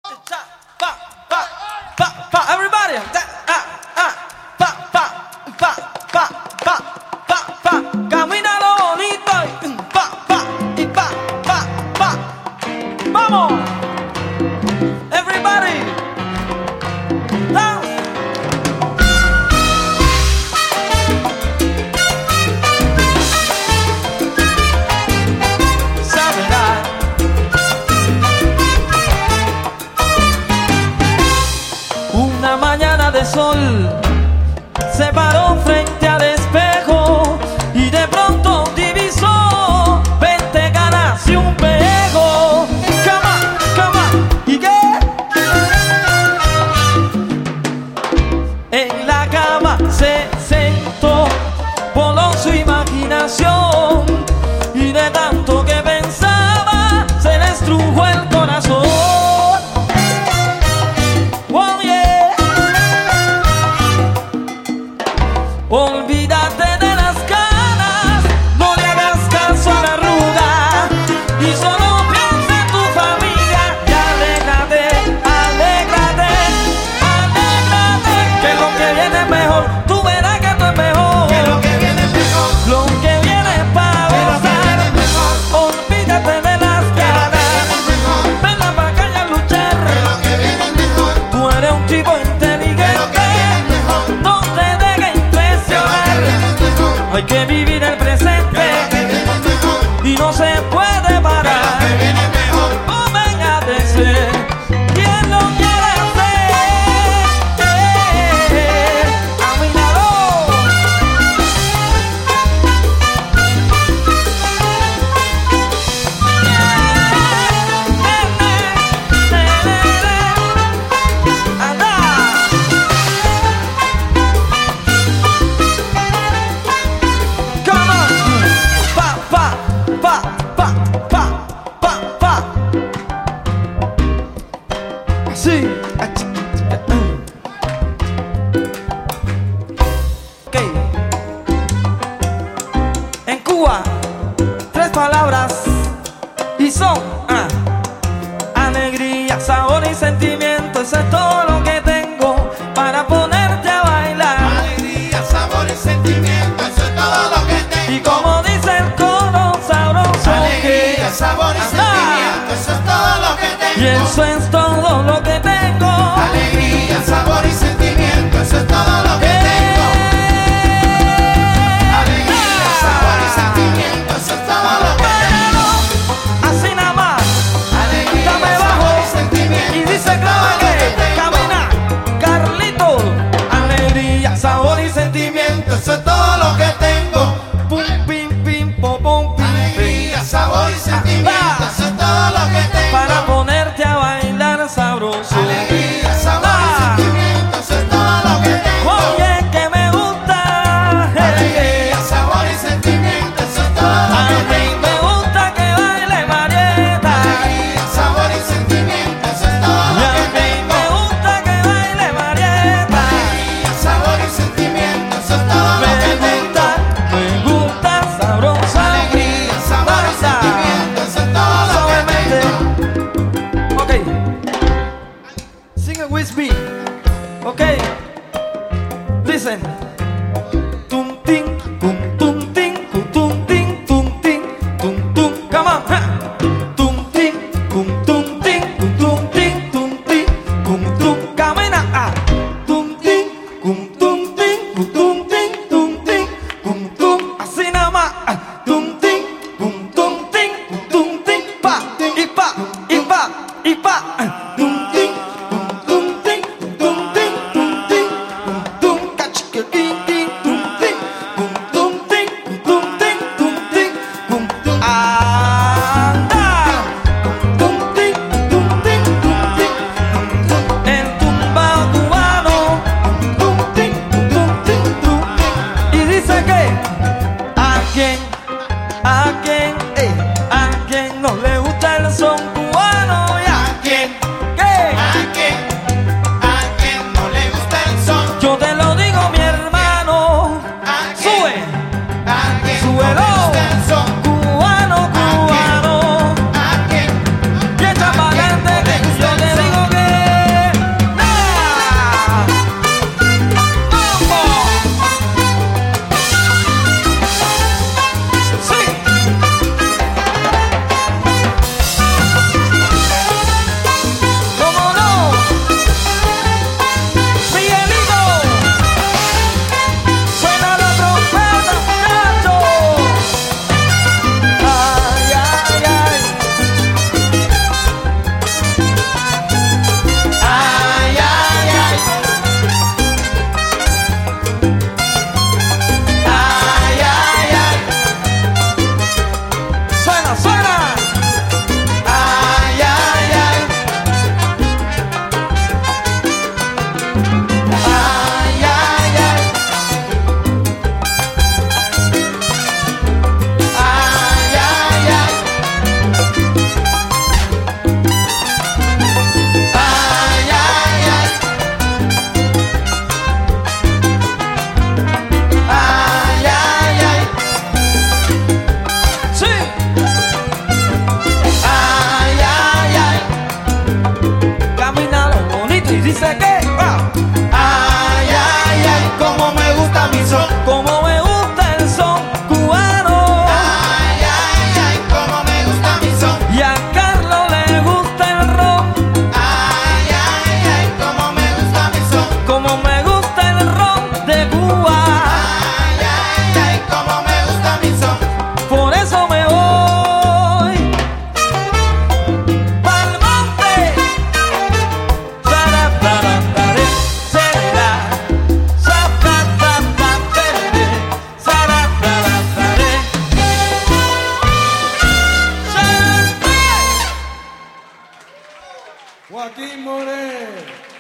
Everybody, camínalo bonito y vamos, everybody, dance. Una mañana de sol se paró frente al espejo y de pronto divisó 20 caras y un pejo. Cama, ¿y qué? En la cama se sentó, voló su imaginación y de tanto que pensaba se le estrujó el corazón. Olvídate de las ganas, no le hagas caso a la arruga y solo piensa en tu familia y alégrate, que lo que viene es mejor, tú verás que esto es mejor, que lo que viene es mejor, lo que viene es para gozar, olvídate de las ganas, ven a la calle a luchar, que lo que viene es mejor, tú eres un tipo inteligente, no te dejes impresionar, hay que vivir el presente y no se puede parar. Oh, venga de ser quien lo quiere hacer. A mi lado. Anda. Come on. Pa. Sí. Ok. En Cuba, 3 palabras y son alegría, sabor y sentimiento. Eso es todo lo que tengo para ponerte a bailar. Alegría, sabor y sentimiento, eso es todo lo que tengo. Y como dice el coro sabroso, Alegría, sabor y sentimiento, eso es todo lo que tengo. y eso es todo lo que tengo. Alegría, sabor y sentimiento, eso es todo lo que tengo. Alegría, sabor y sentimiento, eso es todo lo que tengo. Así nada más. Alegría, Dame sabor bajo y sentimiento, y eso dice es todo clave lo que que tengo. camina Carlito. Alegría, sabor y sentimiento, eso es todo lo que tengo. Pum, pim, pim, pom, pom, pim, Alegría, pim. sabor y sentimiento, eso es todo lo que tengo. Para ponerte a bailar sabroso. Alegría, sabor y sentimiento, eso es todo lo que tengo. Oye, que me gusta. Alegría, sabor y sentimiento, eso es todo lo A que mí tengo. me gusta que baile Marieta. Alegría, sabor y sentimiento, eso es todo Y lo a que mí tengo. me gusta que baile Marieta. Alegría, sabor y sentimiento, eso es todo lo que tengo. Me gusta sabrosa. Alegría, sabor y sentimiento, eso es todo lo que Suavemente. tengo. Ok. Sing it with me. Ok. Listen. Tum ting, tum tum ting, tum ting, tum ting, tum tum. Come on. Ha. Tum ting, tum ting, tum ting, tum tum. Camina. Tum ting, tum ting, tum ting, tum. Así nada más. Tum ting, tum ting, pa y pa y pa y pa. Tum ting, tum ting, tum ting, tum. Cachiquequín, tum ting, tum ting, tum ting. Anda. Tum ting, tum ting. El tumbao cubano. Tum ting, tum. Y dice que a quien no le gusta el son cubano y a quien que dice que Ay, ay, ay, como me gusta mi son. como me gusta el son cubano. Ay, ay, ay, como me gusta mi son. Y a Carlos le gusta el ron, Ay, ay, ay, como me gusta mi son. como me gusta el ron de Cuba. Ay, ay, ay, como me gusta mi son. Por eso me voy pa'l monte. Saratarantare, será. Sapatatatare, saratarantare. Joaquín Morel.